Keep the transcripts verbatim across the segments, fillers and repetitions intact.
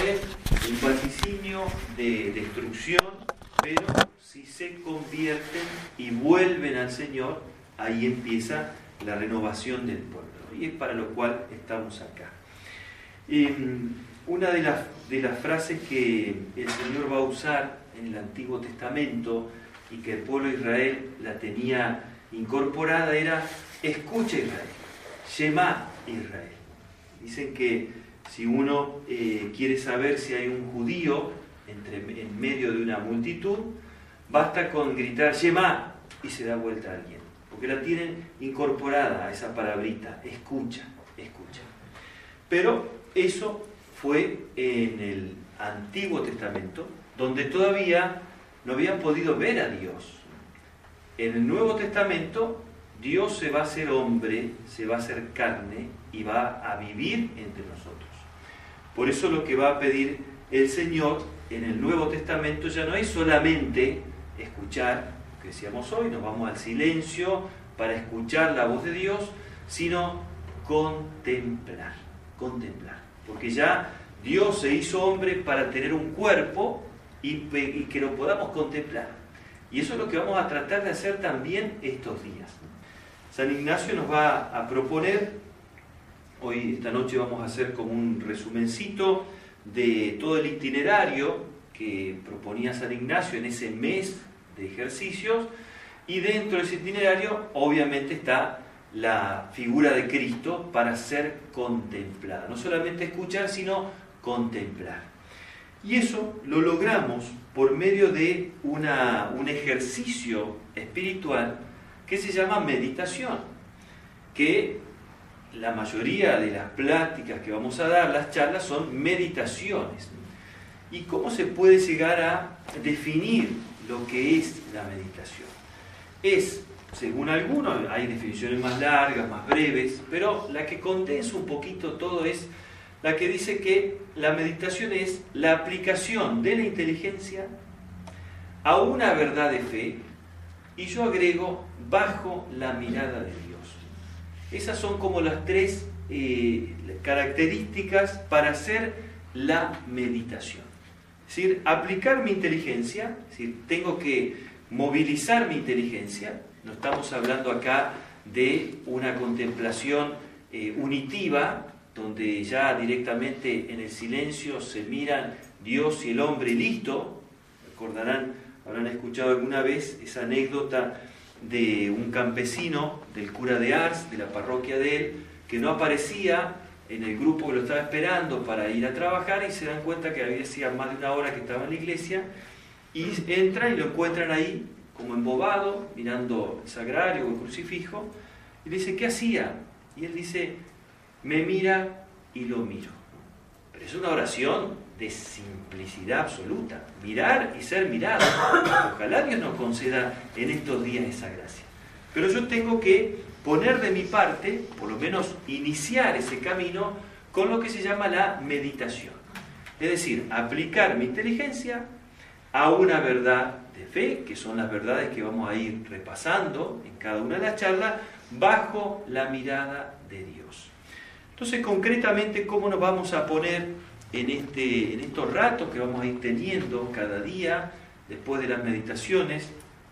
viene un vaticinio de destrucción, pero si se convierten y vuelven al Señor, ahí empieza la renovación del pueblo. Y es para lo cual estamos acá. Eh, una de las, de las frases que el Señor va a usar en el Antiguo Testamento y que el pueblo de Israel la tenía incorporada era: escucha Israel, Shema Israel. Dicen que si uno eh, quiere saber si hay un judío entre, en medio de una multitud, basta con gritar Shema y se da vuelta a alguien, porque la tienen incorporada a esa palabrita: escucha, escucha. Pero eso fue en el Antiguo Testamento, donde todavía no habían podido ver a Dios. En el Nuevo Testamento, Dios se va a hacer hombre, se va a hacer carne y va a vivir entre nosotros. Por eso lo que va a pedir el Señor en el Nuevo Testamento ya no es solamente escuchar, lo que decíamos hoy, nos vamos al silencio para escuchar la voz de Dios, sino contemplar, contemplar. Porque ya Dios se hizo hombre para tener un cuerpo y, y que lo podamos contemplar. Y eso es lo que vamos a tratar de hacer también estos días. San Ignacio nos va a proponer, hoy esta noche vamos a hacer como un resumencito de todo el itinerario que proponía San Ignacio en ese mes de ejercicios, y dentro de ese itinerario obviamente está la figura de Cristo para ser contemplada. No solamente escuchar, sino contemplar. Y eso lo logramos por medio de una, un ejercicio espiritual que se llama meditación, que la mayoría de las pláticas que vamos a dar, las charlas, son meditaciones. ¿Y cómo se puede llegar a definir lo que es la meditación? Es, según algunos, hay definiciones más largas, más breves, pero la que condensa un poquito todo es la que dice que la meditación es la aplicación de la inteligencia a una verdad de fe, y yo agrego, bajo la mirada de Dios. Esas son como las tres eh, características para hacer la meditación. Es decir, aplicar mi inteligencia, es decir, tengo que movilizar mi inteligencia. No estamos hablando acá de una contemplación eh, unitiva, donde ya directamente en el silencio se miran Dios y el hombre y listo. Recordarán, habrán escuchado alguna vez esa anécdota de un campesino, del cura de Ars, de la parroquia de él, que no aparecía en el grupo que lo estaba esperando para ir a trabajar, y se dan cuenta que había sido más de una hora que estaba en la iglesia, y entran y lo encuentran ahí como embobado, mirando el sagrario o el crucifijo, y le dice: ¿qué hacía? Y él dice: me mira y lo miro. Pero es una oración de simplicidad absoluta, mirar y ser mirado. Ojalá Dios nos conceda en estos días esa gracia. Pero yo tengo que poner de mi parte, por lo menos iniciar ese camino, con lo que se llama la meditación. Es decir, aplicar mi inteligencia a una verdad de fe, que son las verdades que vamos a ir repasando en cada una de las charlas, bajo la mirada de Dios. Entonces, concretamente, ¿cómo nos vamos a poner en, este, en estos ratos que vamos a ir teniendo cada día después de las meditaciones?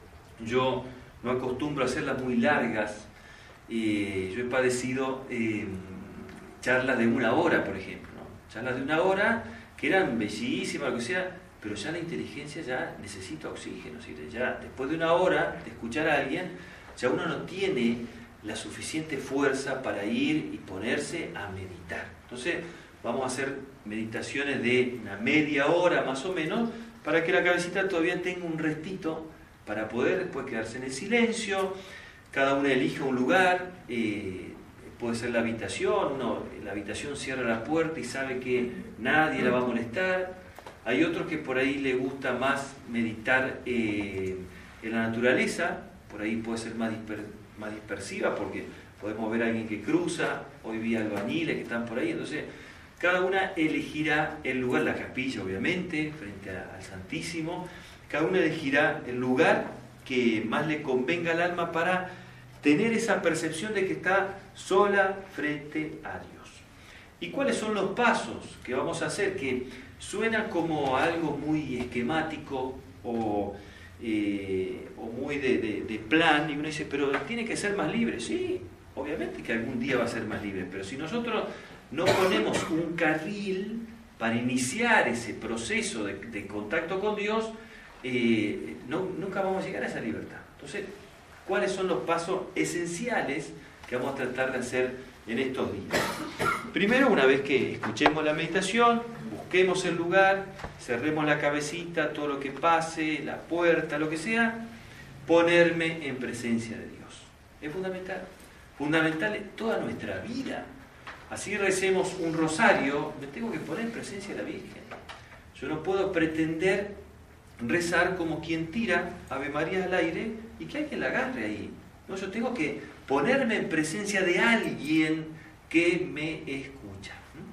Yo no acostumbro a hacerlas muy largas. Eh, yo he padecido eh, charlas de una hora, por ejemplo, ¿no? Charlas de una hora que eran bellísimas, lo que sea, pero ya la inteligencia ya necesita oxígeno. ¿Sí? Ya después de una hora de escuchar a alguien, ya uno no tiene la suficiente fuerza para ir y ponerse a meditar. Entonces vamos a hacer meditaciones de una media hora más o menos, para que la cabecita todavía tenga un restito para poder después quedarse en el silencio. Cada uno elige un lugar, eh, puede ser la habitación, uno en la habitación cierra la puerta y sabe que nadie la va a molestar. Hay otros que por ahí le gusta más meditar eh, en la naturaleza, por ahí puede ser más dispersivo, más dispersiva, porque podemos ver a alguien que cruza, hoy vi albañiles que están por ahí. Entonces cada una elegirá el lugar, la capilla obviamente, frente a, al Santísimo, cada una elegirá el lugar que más le convenga al alma para tener esa percepción de que está sola frente a Dios. ¿Y cuáles son los pasos que vamos a hacer? Que suena como algo muy esquemático o, eh, o muy de, de, de plan, y uno dice, pero tiene que ser más libre. Sí, obviamente que algún día va a ser más libre, pero si nosotros no ponemos un carril para iniciar ese proceso de, de contacto con Dios, eh, no, nunca vamos a llegar a esa libertad. Entonces, ¿cuáles son los pasos esenciales que vamos a tratar de hacer en estos días? Primero, una vez que escuchemos la meditación, busquemos el lugar, cerremos la cabecita, todo lo que pase, la puerta, lo que sea, ponerme en presencia de Dios. Es fundamental. Fundamental en toda nuestra vida. Así recemos un rosario, me tengo que poner en presencia de la Virgen. Yo no puedo pretender rezar como quien tira Ave María al aire y que alguien la agarre ahí. No, yo tengo que ponerme en presencia de alguien que me escucha.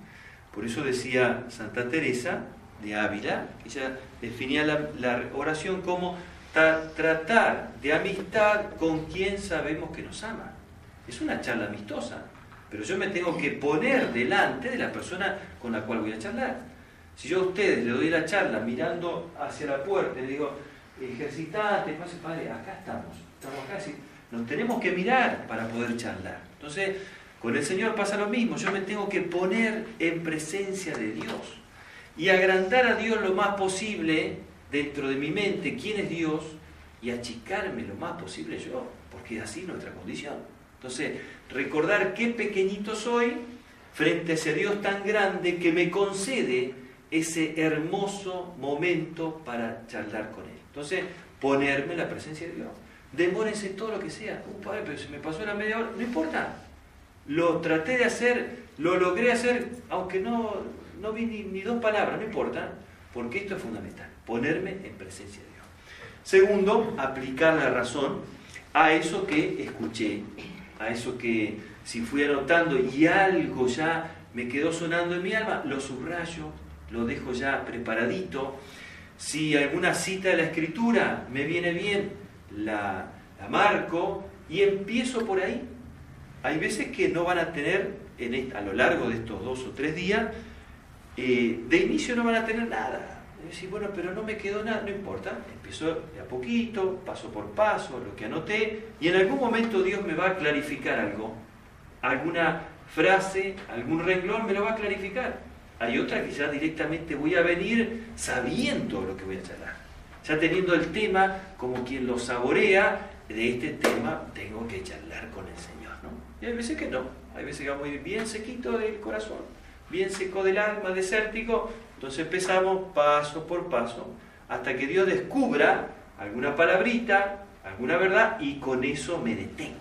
Por eso decía Santa Teresa de Ávila, que ella definía la, la oración como tra- tratar de amistad con quien sabemos que nos ama. Es una charla amistosa, pero yo me tengo que poner delante de la persona con la cual voy a charlar. Si yo a ustedes le doy la charla mirando hacia la puerta y le digo, ejercitate, pase, padre, acá estamos, estamos acá, sí. Nos tenemos que mirar para poder charlar. Entonces, con el Señor pasa lo mismo, yo me tengo que poner en presencia de Dios y agrandar a Dios lo más posible dentro de mi mente, quién es Dios, y achicarme lo más posible yo, porque es así nuestra condición. Entonces, recordar qué pequeñito soy frente a ese Dios tan grande que me concede ese hermoso momento para charlar con Él. Entonces, ponerme en la presencia de Dios. Demórense todo lo que sea. Uh, padre, pero se me pasó la media hora. No importa. Lo traté de hacer, lo logré hacer, aunque no, no vi ni, ni dos palabras, no importa, porque esto es fundamental. Ponerme en presencia de Dios. Segundo, aplicar la razón a eso que escuché, a eso que si fui anotando y algo ya me quedó sonando en mi alma, lo subrayo, lo dejo ya preparadito. Si alguna cita de la Escritura me viene bien, la, la marco y empiezo por ahí. Hay veces que no van a tener, en este, a lo largo de estos dos o tres días, eh, de inicio no van a tener nada. Decir, bueno, pero no me quedó nada, no importa. Empiezo de a poquito, paso por paso, lo que anoté, y en algún momento Dios me va a clarificar algo. Alguna frase, algún renglón me lo va a clarificar. Hay otra que ya directamente voy a venir sabiendo lo que voy a charlar. Ya teniendo el tema como quien lo saborea, de este tema tengo que charlar con el Señor, ¿no? Y hay veces que no, hay veces que va muy bien sequito del corazón, bien seco del alma, desértico. Entonces empezamos paso por paso hasta que Dios descubra alguna palabrita, alguna verdad, y con eso me detengo,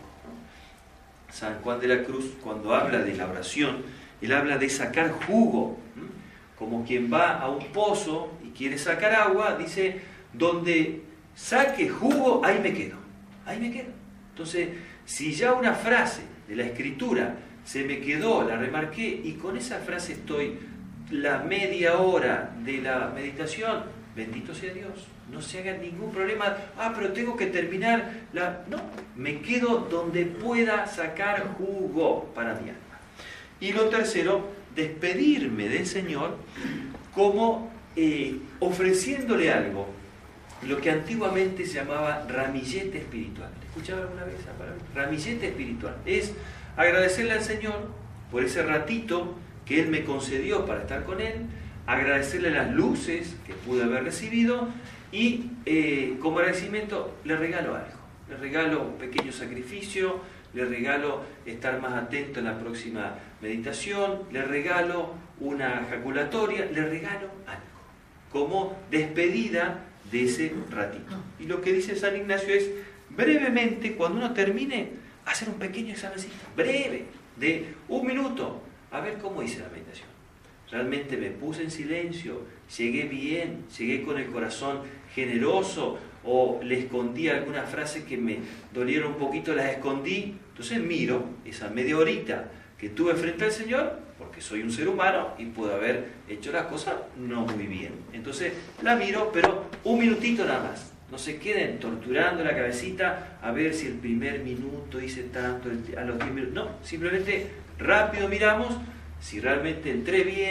¿no? San Juan de la Cruz, cuando habla de la oración, él habla de sacar jugo, ¿no? Como quien va a un pozo y quiere sacar agua, dice, donde saque jugo, ahí me quedo, ahí me quedo. Entonces, si ya una frase de la Escritura se me quedó, la remarqué, y con esa frase estoy la media hora de la meditación, bendito sea Dios, no se haga ningún problema, ah, pero tengo que terminar la... No, me quedo donde pueda sacar jugo para mi alma. Y lo tercero, despedirme del Señor como eh, ofreciéndole algo, lo que antiguamente se llamaba ramillete espiritual. ¿Escuchaba alguna vez esa palabra? Ramillete espiritual. Es agradecerle al Señor por ese ratito que Él me concedió para estar con Él, agradecerle las luces que pude haber recibido y eh, como agradecimiento le regalo algo. Le regalo un pequeño sacrificio, le regalo estar más atento en la próxima meditación, le regalo una ejaculatoria, le regalo algo, como despedida de ese ratito. Y lo que dice San Ignacio es, brevemente, cuando uno termine, hacer un pequeño examencito, breve, de un minuto, a ver cómo hice la meditación. Realmente me puse en silencio, llegué bien, llegué con el corazón generoso, o le escondí alguna frase que me dolieron un poquito, las escondí. Entonces miro esa media horita que tuve frente al Señor, porque soy un ser humano y puedo haber hecho las cosas no muy bien. Entonces la miro, pero un minutito nada más. No se queden torturando la cabecita a ver si el primer minuto hice tanto, a los diez minutos. No, simplemente rápido miramos si realmente entré bien,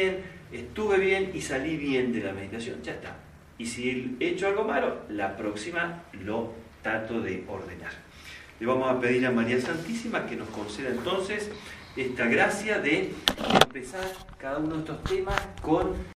estuve bien y salí bien de la meditación, ya está. Y si he hecho algo malo, la próxima lo trato de ordenar. Le vamos a pedir a María Santísima que nos conceda entonces esta gracia de empezar cada uno de estos temas con